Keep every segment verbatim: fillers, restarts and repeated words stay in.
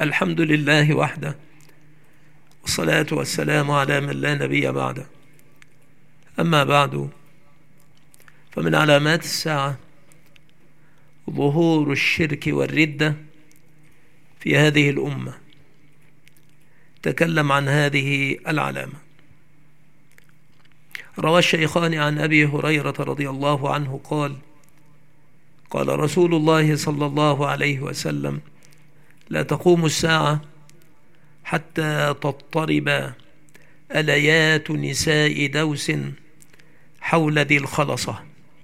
الحمد لله وحده، والصلاة والسلام على من لا نبي بعده. أما بعد، فمن علامات الساعة ظهور الشرك والردة في هذه الأمة. تكلم عن هذه العلامة. روى الشيخان عن أبي هريرة رضي الله عنه قال: قال رسول الله صلى الله عليه وسلم: لا تقوم الساعة حتى تضطرب أليات نساء دوس حول ذي الخلصة.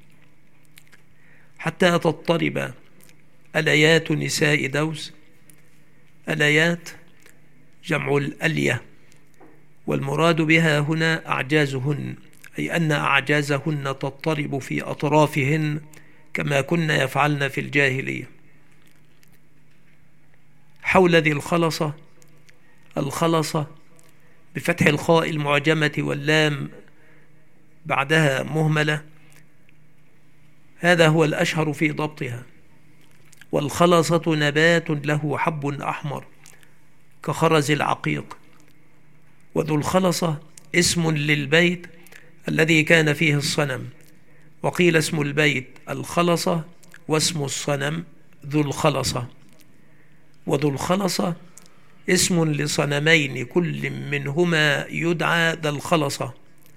حتى تضطرب أليات نساء دوس. أليات جمع الألية، والمراد بها هنا أعجازهن، أي أن أعجازهن تضطرب في أطرافهن كما كنا يفعلن في الجاهلية. حول ذي الخلصة، الخلصة بفتح الخاء المعجمة واللام بعدها مهملة، هذا هو الأشهر في ضبطها. والخلصة نبات له حب أحمر كخرز العقيق. وذو الخلصة اسم للبيت الذي كان فيه الصنم، وقيل اسم البيت الخلصة واسم الصنم ذو الخلصة. وذو الخلصة اسم لصنمين كل منهما يدعى ذا الخلصة،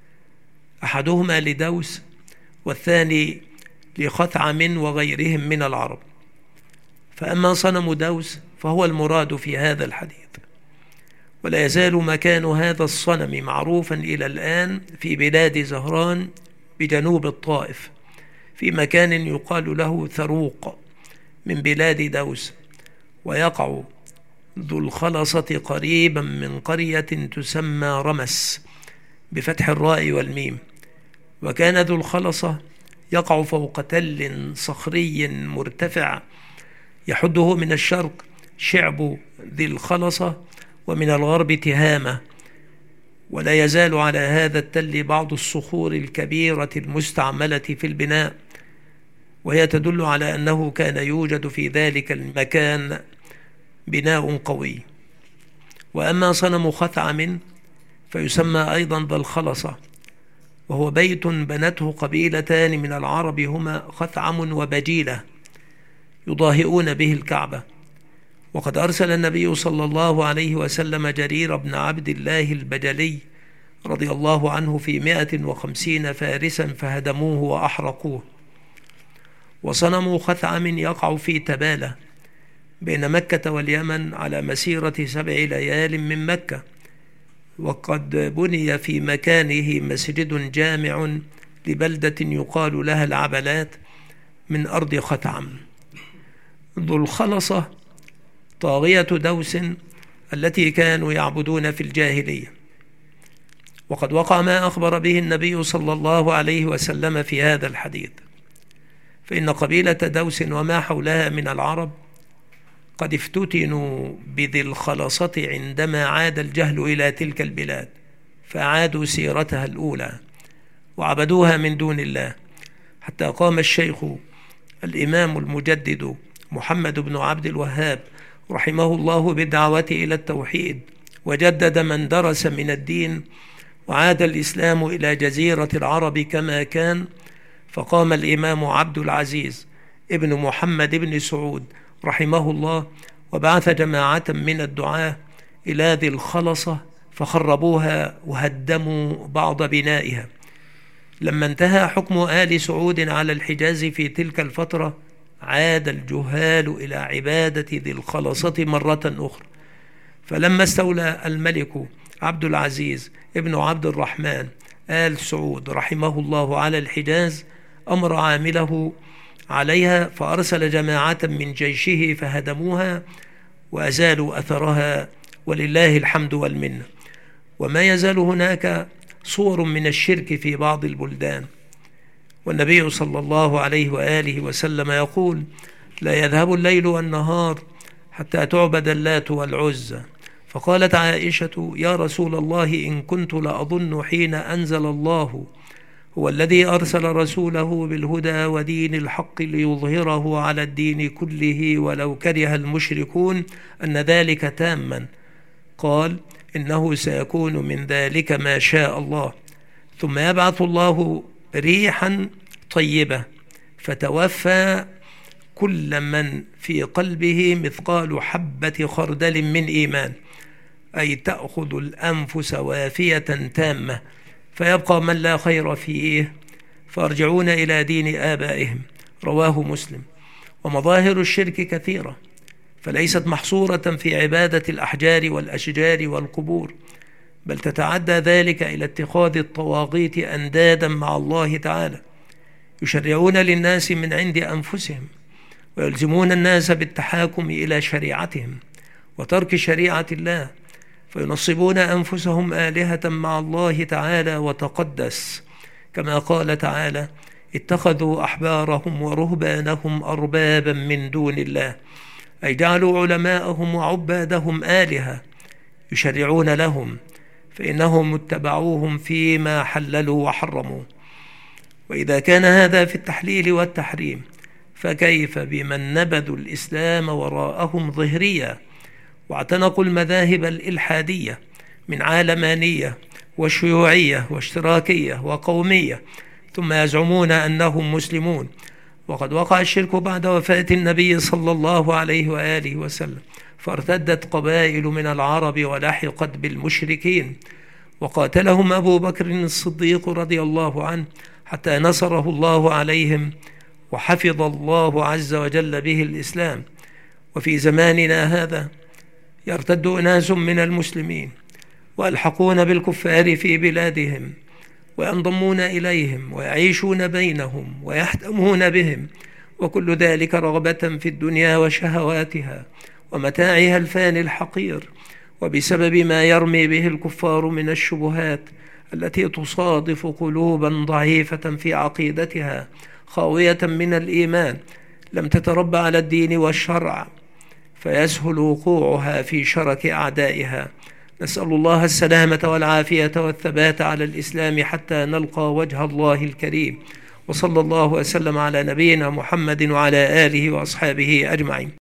أحدهما لدوس والثاني لخثعم وغيرهم من العرب. فأما صنم دوس فهو المراد في هذا الحديث. ولا يزال مكان هذا الصنم معروفا إلى الآن في بلاد زهران بجنوب الطائف، في مكان يقال له ثروق من بلاد دوس. ويقع ذو الخلصة قريبا من قرية تسمى رمس بفتح الراء والميم. وكان ذو الخلصة يقع فوق تل صخري مرتفع يحده من الشرق شعب ذي الخلصة ومن الغرب تهامة. ولا يزال على هذا التل بعض الصخور الكبيرة المستعملة في البناء، وهي تدل على أنه كان يوجد في ذلك المكان بناء قوي. وأما صنم خثعم فيسمى أيضا ذا الخلصة، وهو بيت بنته قبيلتان من العرب هما خثعم وبجيلة يضاهئون به الكعبة. وقد أرسل النبي صلى الله عليه وسلم جرير بن عبد الله البجلي رضي الله عنه في مائة وخمسين فارسا فهدموه وأحرقوه. وصنم خثعم يقع في تبالة بين مكة واليمن على مسيرة سبع ليال من مكة، وقد بني في مكانه مسجد جامع لبلدة يقال لها العبلات من أرض خثعم. ذو الخلصة طاغية دوس التي كانوا يعبدون في الجاهلية. وقد وقع ما أخبر به النبي صلى الله عليه وسلم في هذا الحديث، فإن قبيلة دوس وما حولها من العرب قد افتتنوا بذي الخلصة عندما عاد الجهل إلى تلك البلاد، فأعادوا سيرتها الأولى وعبدوها من دون الله، حتى قام الشيخ الإمام المجدد محمد بن عبد الوهاب رحمه الله بالدعوة إلى التوحيد، وجدد من درس من الدين، وعاد الإسلام إلى جزيرة العرب كما كان. فقام الإمام عبد العزيز ابن محمد بن سعود رحمه الله وبعث جماعة من الدعاة إلى ذي الخلصة فخربوها وهدموا بعض بنائها. لما انتهى حكم آل سعود على الحجاز في تلك الفترة، عاد الجهال إلى عبادة ذي الخلصة مرة أخرى. فلما استولى الملك عبد العزيز ابن عبد الرحمن آل سعود رحمه الله على الحجاز، أمر عامله عليها فأرسل جماعة من جيشه فهدموها وأزالوا أثرها، ولله الحمد والمنة. وما يزال هناك صور من الشرك في بعض البلدان. والنبي صلى الله عليه وآله وسلم يقول: لا يذهب الليل والنهار حتى تعبد اللات والعزى. فقالت عائشة: يا رسول الله، إن كنت لأظن حين أنزل الله هو الذي أرسل رسوله بالهدى ودين الحق ليظهره على الدين كله ولو كره المشركون أن ذلك تاما. قال: إنه سيكون من ذلك ما شاء الله. ثم يبعث الله ريحا طيبة فتوفى كل من في قلبه مثقال حبة خردل من إيمان، أي تأخذ الأنفس وافية تامة، فيبقى من لا خير فيه فارجعون إلى دين آبائهم. رواه مسلم. ومظاهر الشرك كثيرة، فليست محصورة في عبادة الأحجار والأشجار والقبور، بل تتعدى ذلك إلى اتخاذ الطواغيت أندادا مع الله تعالى، يشرعون للناس من عند أنفسهم، ويلزمون الناس بالتحاكم إلى شريعتهم وترك شريعة الله، فينصبون أنفسهم آلهة مع الله تعالى وتقدس، كما قال تعالى: اتخذوا أحبارهم ورهبانهم أربابا من دون الله، أي جعلوا علماءهم وعبادهم آلهة يشرعون لهم، فإنهم اتبعوهم فيما حللوا وحرموا. وإذا كان هذا في التحليل والتحريم، فكيف بمن نبذوا الإسلام وراءهم ظهريا واعتنقوا المذاهب الإلحادية من علمانية وشيوعية واشتراكية وقومية، ثم يزعمون أنهم مسلمون؟ وقد وقع الشرك بعد وفاة النبي صلى الله عليه وآله وسلم، فارتدت قبائل من العرب ولحقت بالمشركين، وقاتلهم أبو بكر الصديق رضي الله عنه حتى نصره الله عليهم وحفظ الله عز وجل به الإسلام. وفي زماننا هذا يرتد أناس من المسلمين ويلحقون بالكفار في بلادهم وينضمون إليهم ويعيشون بينهم ويحتمون بهم، وكل ذلك رغبة في الدنيا وشهواتها ومتاعها الفاني الحقير، وبسبب ما يرمي به الكفار من الشبهات التي تصادف قلوبا ضعيفة في عقيدتها خاوية من الإيمان، لم تتربى على الدين والشرع، فيسهل وقوعها في شرك أعدائها. نسأل الله السلامة والعافية والثبات على الإسلام حتى نلقى وجه الله الكريم. وصلى الله وسلم على نبينا محمد وعلى آله وأصحابه أجمعين.